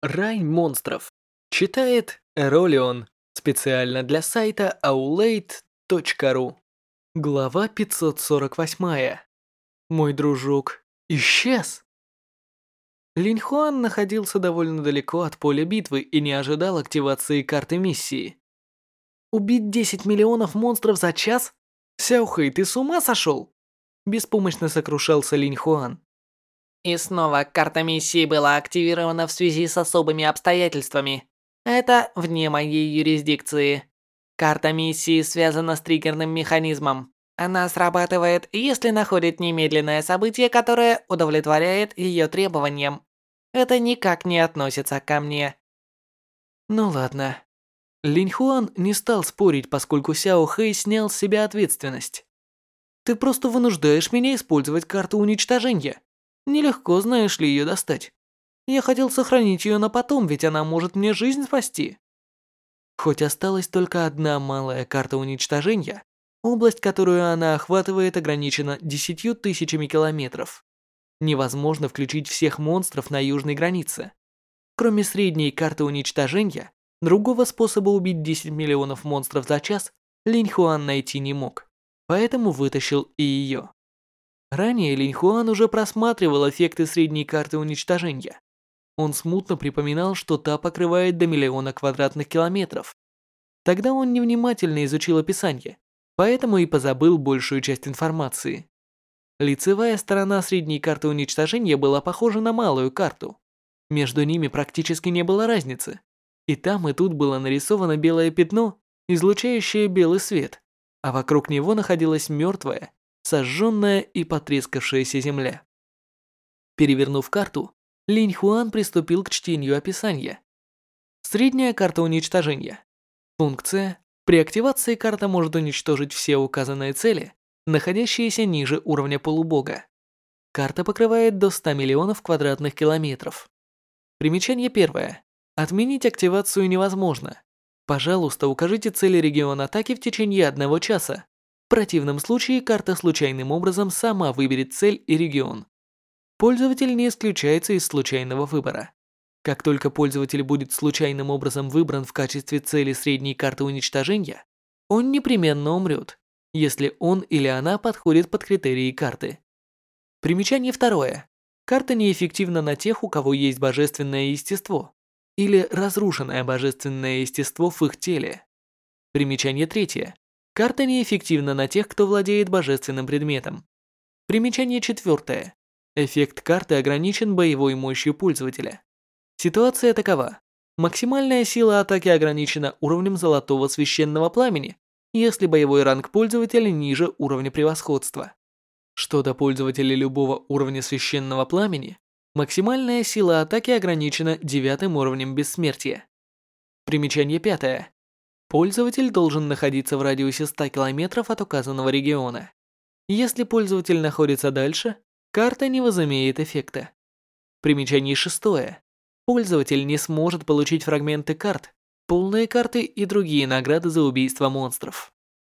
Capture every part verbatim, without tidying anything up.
Рай монстров. Читает Эролион. Специально для сайта аулейт точка ру. Глава пятьсот сорок восемь. Мой дружок исчез. Линь Хуан находился довольно далеко от поля битвы и не ожидал активации карты миссии. Убить десять миллионов монстров за час? Сяо Хэй, ты с ума сошел? Беспомощно сокрушался Линь Хуан. И снова карта миссии была активирована в связи с особыми обстоятельствами. Это вне моей юрисдикции. Карта миссии связана с триггерным механизмом. Она срабатывает, если находит немедленное событие, которое удовлетворяет ее требованиям. Это никак не относится ко мне. Ну ладно. Линь Хуан не стал спорить, поскольку Сяо Хэй снял с себя ответственность. Ты просто вынуждаешь меня использовать карту уничтожения. Нелегко, знаешь ли, ее достать. Я хотел сохранить ее на потом, ведь она может мне жизнь спасти. Хоть осталась только одна малая карта уничтожения, область, которую она охватывает, ограничена десятью тысячами километров. Невозможно включить всех монстров на южной границе. Кроме средней карты уничтожения, другого способа убить десять миллионов монстров за час Линь Хуан найти не мог, поэтому вытащил и ее. Ранее Линь Хуан уже просматривал эффекты средней карты уничтожения. Он смутно припоминал, что та покрывает до миллиона квадратных километров. Тогда он невнимательно изучил описание, поэтому и позабыл большую часть информации. Лицевая сторона средней карты уничтожения была похожа на малую карту. Между ними практически не было разницы. И там, и тут было нарисовано белое пятно, излучающее белый свет, а вокруг него находилась мертвая, сожженная и потрескавшаяся земля. Перевернув карту, Линь Хуан приступил к чтению описания. Средняя карта уничтожения. Функция. При активации карта может уничтожить все указанные цели, находящиеся ниже уровня полубога. Карта покрывает до ста миллионов квадратных километров. Примечание первое. Отменить активацию невозможно. Пожалуйста, укажите цели региона атаки в течение одного часа. В противном случае карта случайным образом сама выберет цель и регион. Пользователь не исключается из случайного выбора. Как только пользователь будет случайным образом выбран в качестве цели средней карты уничтожения, он непременно умрет, если он или она подходит под критерии карты. Примечание второе. Карта неэффективна на тех, у кого есть божественное естество или разрушенное божественное естество в их теле. Примечание третье. Карта неэффективна на тех, кто владеет божественным предметом. Примечание четвертое. Эффект карты ограничен боевой мощью пользователя. Ситуация такова. Максимальная сила атаки ограничена уровнем золотого священного пламени, если боевой ранг пользователя ниже уровня превосходства. Что до пользователя любого уровня священного пламени, максимальная сила атаки ограничена девятым уровнем бессмертия. Примечание пятое. Пользователь должен находиться в радиусе ста километров от указанного региона. Если пользователь находится дальше, карта не возымеет эффекта. Примечание шестое. Пользователь не сможет получить фрагменты карт, полные карты и другие награды за убийство монстров.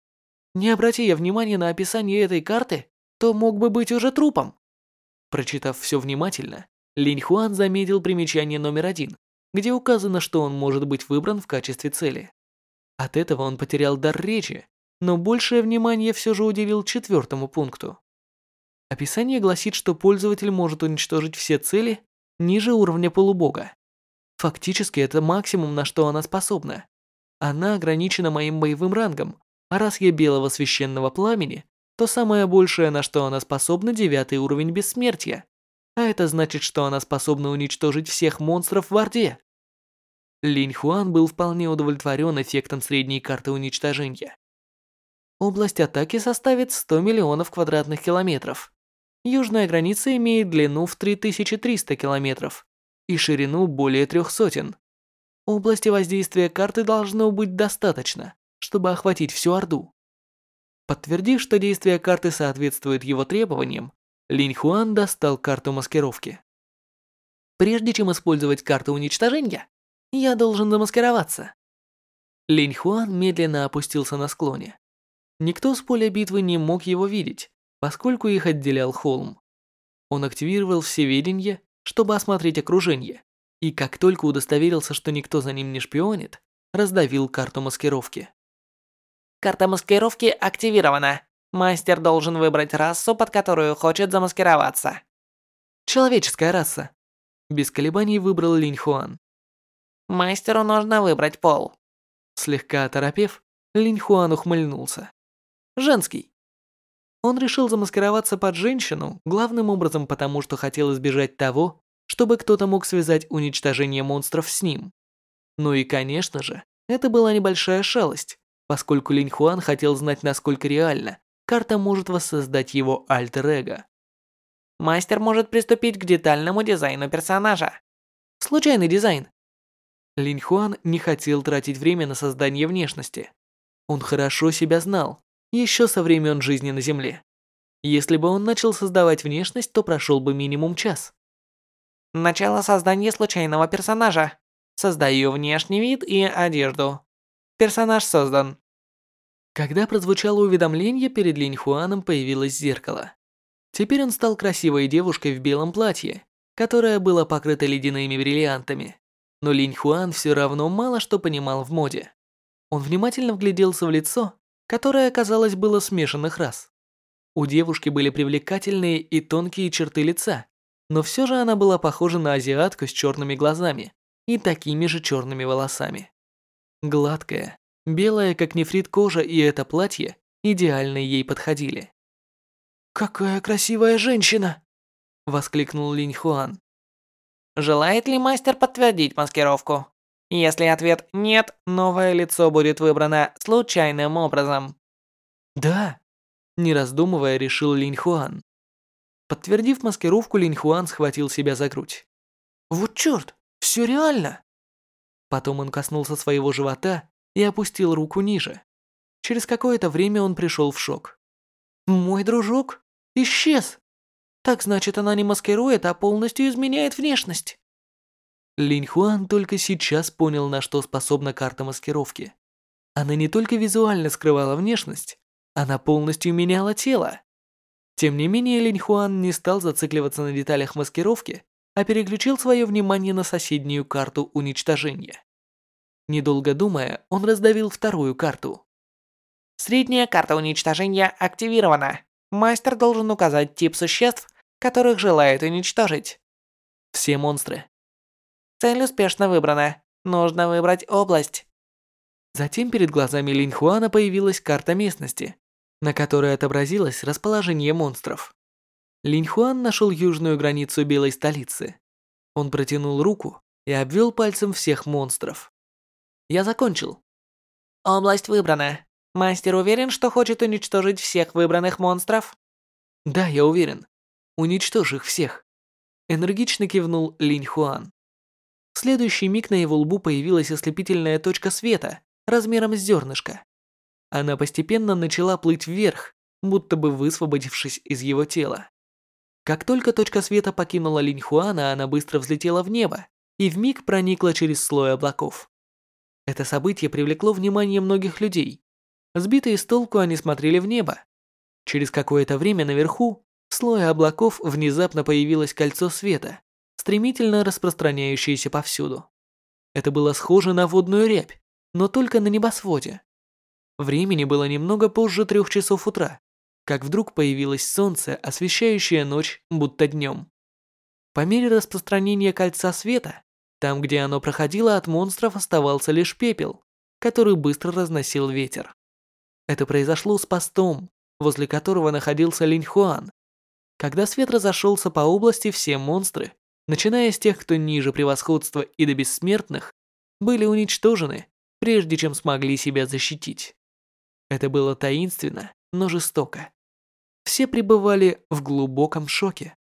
Не обрати я внимания на описание этой карты, то мог бы быть уже трупом. Прочитав все внимательно, Линь Хуан заметил примечание номер один, где указано, что он может быть выбран в качестве цели. От этого он потерял дар речи, но большее внимание все же уделил четвертому пункту. Описание гласит, что пользователь может уничтожить все цели ниже уровня полубога. Фактически это максимум, на что она способна. Она ограничена моим боевым рангом, а раз я белого священного пламени, то самое большее, на что она способна, девятый уровень бессмертия. А это значит, что она способна уничтожить всех монстров в Орде. Линь Хуан был вполне удовлетворен эффектом средней карты уничтожения. Область атаки составит сто миллионов квадратных километров. Южная граница имеет длину в три тысячи триста километров и ширину более трех сотен. Области воздействия карты должно быть достаточно, чтобы охватить всю Орду. Подтвердив, что действие карты соответствует его требованиям, Линь Хуан достал карту маскировки. Прежде чем использовать карту уничтожения, я должен замаскироваться. Линь Хуан медленно опустился на склоне. Никто с поля битвы не мог его видеть, поскольку их отделял холм. Он активировал всеведение, чтобы осмотреть окружение, И как только удостоверился, что никто за ним не шпионит, раздавил карту маскировки. Карта маскировки активирована. Мастер должен выбрать расу, под которую хочет замаскироваться. Человеческая раса. Без колебаний выбрал Линь Хуан. Мастеру нужно выбрать пол. Слегка оторопев, Линь Хуан ухмыльнулся. Женский. Он решил замаскироваться под женщину, главным образом потому, что хотел избежать того, чтобы кто-то мог связать уничтожение монстров с ним. Ну и, конечно же, это была небольшая шалость, поскольку Линь Хуан хотел знать, насколько реально карта может воссоздать его альтер-эго. Мастер может приступить к детальному дизайну персонажа. Случайный дизайн. Линь Хуан не хотел тратить время на создание внешности. Он хорошо себя знал, еще со времен жизни на Земле. Если бы он начал создавать внешность, то прошел бы минимум час. Начало создания случайного персонажа. Создаю внешний вид и одежду. Персонаж создан. Когда прозвучало уведомление, перед Линь Хуаном появилось зеркало. Теперь он стал красивой девушкой в белом платье, которое было покрыто ледяными бриллиантами. Но Линь Хуан все равно мало что понимал в моде. Он внимательно вгляделся в лицо, которое, казалось, было смешанных рас. У девушки были привлекательные и тонкие черты лица, но все же она была похожа на азиатку с черными глазами и такими же черными волосами. Гладкая, белая как нефрит кожа и это платье идеально ей подходили. «Какая красивая женщина!» – воскликнул Линь Хуан. Желает ли мастер подтвердить маскировку? Если ответ «нет», новое лицо будет выбрано случайным образом. «Да», – не раздумывая, решил Линь Хуан. Подтвердив маскировку, Линь Хуан схватил себя за грудь. «Вот черт, все реально!» Потом он коснулся своего живота и опустил руку ниже. Через какое-то время он пришел в шок. «Мой дружок исчез! Так значит, она не маскирует, а полностью изменяет внешность!» Линь Хуан только сейчас понял, на что способна карта маскировки. Она не только визуально скрывала внешность, она полностью меняла тело. Тем не менее, Линь Хуан не стал зацикливаться на деталях маскировки, а переключил свое внимание на соседнюю карту уничтожения. Недолго думая, он раздавил вторую карту. Средняя карта уничтожения активирована. Мастер должен указать тип существ, которых желает уничтожить. Все монстры. Цель успешно выбрана. Нужно выбрать область. Затем перед глазами Линь Хуана появилась карта местности, на которой отобразилось расположение монстров. Линь Хуан нашел южную границу белой столицы. Он протянул руку и обвел пальцем всех монстров. Я закончил. Область выбрана. Мастер уверен, что хочет уничтожить всех выбранных монстров? Да, я уверен. Уничтожь их всех. Энергично кивнул Линь Хуан. В следующий миг на его лбу появилась ослепительная точка света размером с зернышко. Она постепенно начала плыть вверх, будто бы высвободившись из его тела. Как только точка света покинула Линь Хуана, она быстро взлетела в небо и вмиг проникла через слой облаков. Это событие привлекло внимание многих людей. Сбитые с толку, они смотрели в небо. Через какое-то время наверху, в слое облаков, внезапно появилось кольцо света, стремительно распространяющееся повсюду. Это было схоже на водную рябь, но только на небосводе. Времени было немного позже трех часов утра, как вдруг появилось солнце, освещающее ночь, будто днем. По мере распространения кольца света, там, где оно проходило, от монстров оставался лишь пепел, который быстро разносил ветер. Это произошло с постом, возле которого находился Линь Хуан. Когда свет разошелся по области, все монстры, начиная с тех, кто ниже превосходства и до бессмертных, были уничтожены, прежде чем смогли себя защитить. Это было таинственно, но жестоко. Все пребывали в глубоком шоке.